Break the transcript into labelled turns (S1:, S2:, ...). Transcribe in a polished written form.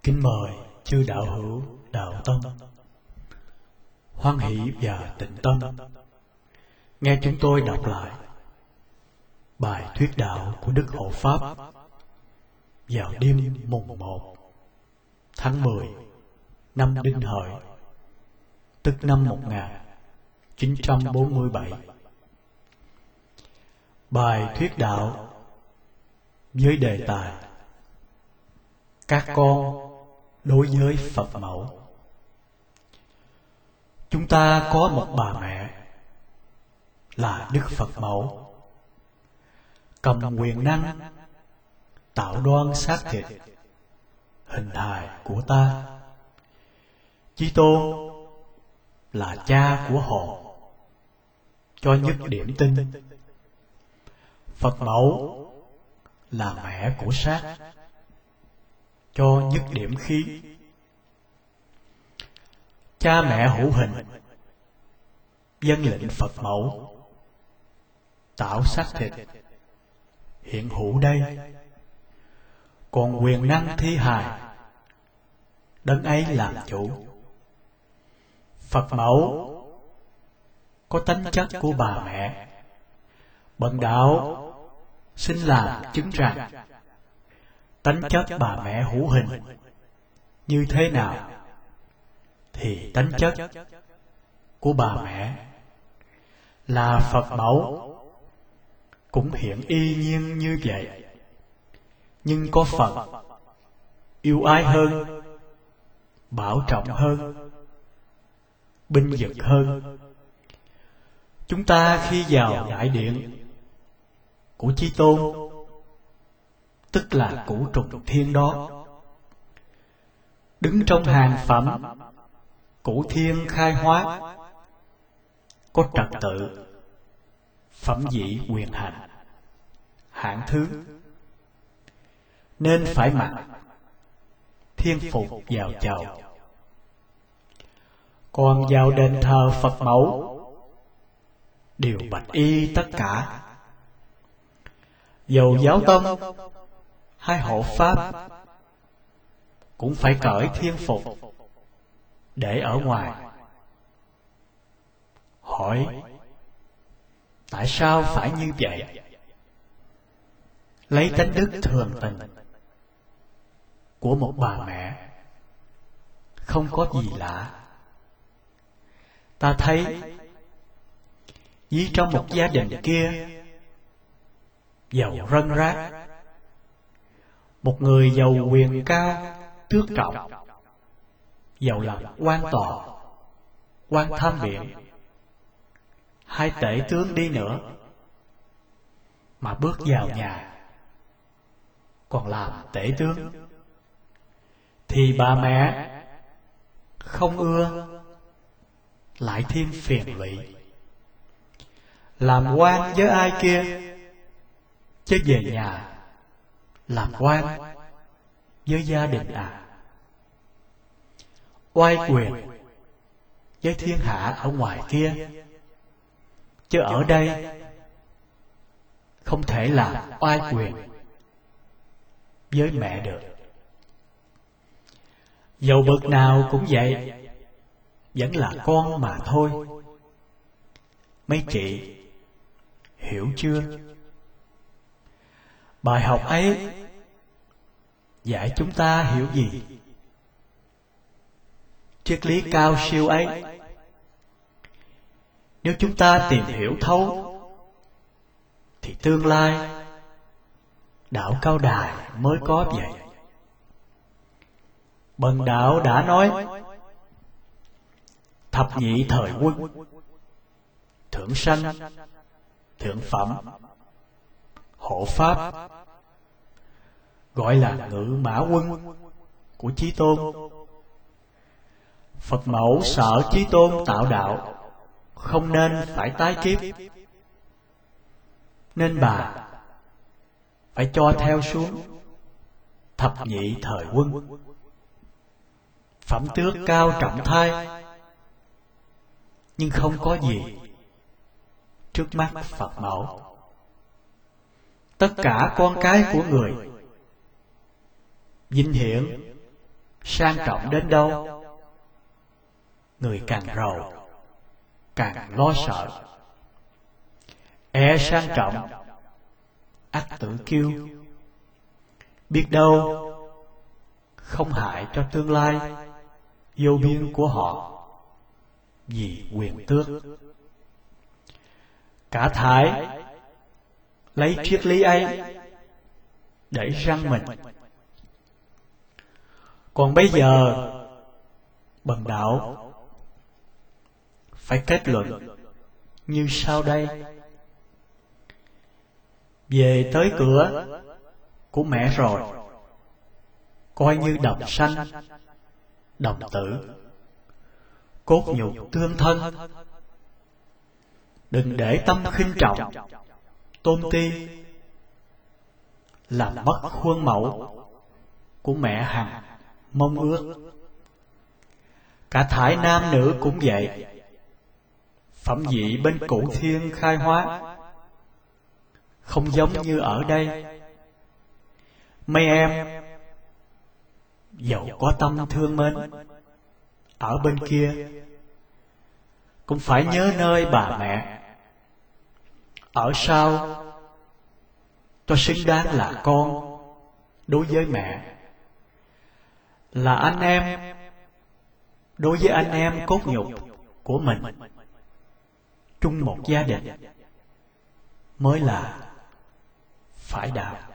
S1: Kính mời chư đạo hữu đạo tâm hoan hỷ và tịnh tâm nghe chúng tôi đọc lại bài thuyết đạo của Đức Hộ Pháp vào đêm mùng 1 tháng 10 năm Đinh Hợi, tức năm 1947. Bài thuyết đạo với đề tài các con đối với Phật mẫu. Chúng ta có một bà mẹ là Đức Phật mẫu, cầm quyền năng tạo đoan xác thịt hình hài của ta. Chí Tôn là cha của hồn cho nhất điểm tinh. Phật mẫu là mẹ của xác cho nhất điểm khí. Cha mẹ hữu hình vâng lệnh Phật mẫu tạo xác thịt hiện hữu đây, còn quyền năng thi hài đấng ấy làm chủ. Phật mẫu có tánh chất của bà mẹ. Bần đạo xin làm chứng rằng tánh chất bà mẹ hữu hình như thế nào thì tánh chất của bà mẹ là Phật mẫu cũng hiện y nhiên như vậy. Nhưng có phần yêu ái hơn, bảo trọng hơn, binh vực hơn. Chúng ta khi vào đại điện của Chí Tôn, tức là cửu trùng thiên đó, đứng trong hàng phẩm cửu thiên khai hóa, có trật tự, phẩm vị quyền hành, hạng thứ, nên phải mặc thiên phục vào chầu. Còn vào đền thờ Phật mẫu đều bạch y tất cả. Dầu giáo tông hay hộ pháp cũng phải cởi thiên phục để ở ngoài. Hỏi tại sao phải như vậy? Lấy tánh đức thường tình của một bà mẹ không có gì lạ. Ta thấy ví trong một gia đình kia giàu rân rác, một người giàu quyền cao tước trọng, giàu làm quan tòa, quan tham biện, hai tể tướng đi nữa, mà bước vào nhà còn làm tể tướng, thì bà mẹ không ưa, lại thêm phiền lụy. Làm quan với ai kia, chứ về nhà làm quan với gia đình à? Oai quyền với thiên hạ ở ngoài kia, chứ ở đây không thể làm oai quyền với mẹ được. Dầu bậc nào cũng vậy, vẫn là con mà thôi. Mấy chị hiểu chưa? Bài học ấy dạy chúng ta hiểu gì? Triết lý cao siêu ấy, nếu chúng ta tìm hiểu thấu, thì tương lai đạo Cao Đài mới có vậy. Bần đạo đã nói thập nhị thời quân, thượng sanh, thượng phẩm, hộ pháp, gọi là ngự mã quân của Chí Tôn. Phật mẫu sợ Chí Tôn tạo đạo không nên phải tái kiếp, nên bà phải cho theo xuống thập nhị thời quân, phẩm tước cao trọng thai, nhưng không có gì trước mắt Phật mẫu. Tất cả con cái của người vinh hiển sang trọng đến đâu, người càng giàu càng lo sợ. E sang trọng ắt tự kiêu, biết đâu không hại cho tương lai vô biên của họ vì quyền tước. Cả thải lấy triết lý ấy để răng mình. Còn bây giờ bần đạo phải kết luận như sau đây. Về tới cửa của mẹ rồi, coi như đồng sanh đồng tử, cốt nhục tương thân. Đừng để tâm khinh trọng tôn ti, làm mất khuôn mẫu của mẹ hằng mong ước. Cả thải nam nữ cũng vậy, phẩm vị bên cụ thiên khai hóa, không giống như ở đây. Mấy em dẫu có tâm thương mến, ở bên kia cũng phải nhớ nơi bà mẹ. Ở sau tôi xứng đáng là con đối với mẹ, là anh em đối với anh em cốt nhục của mình. Chung một gia đình mới là phải đạo.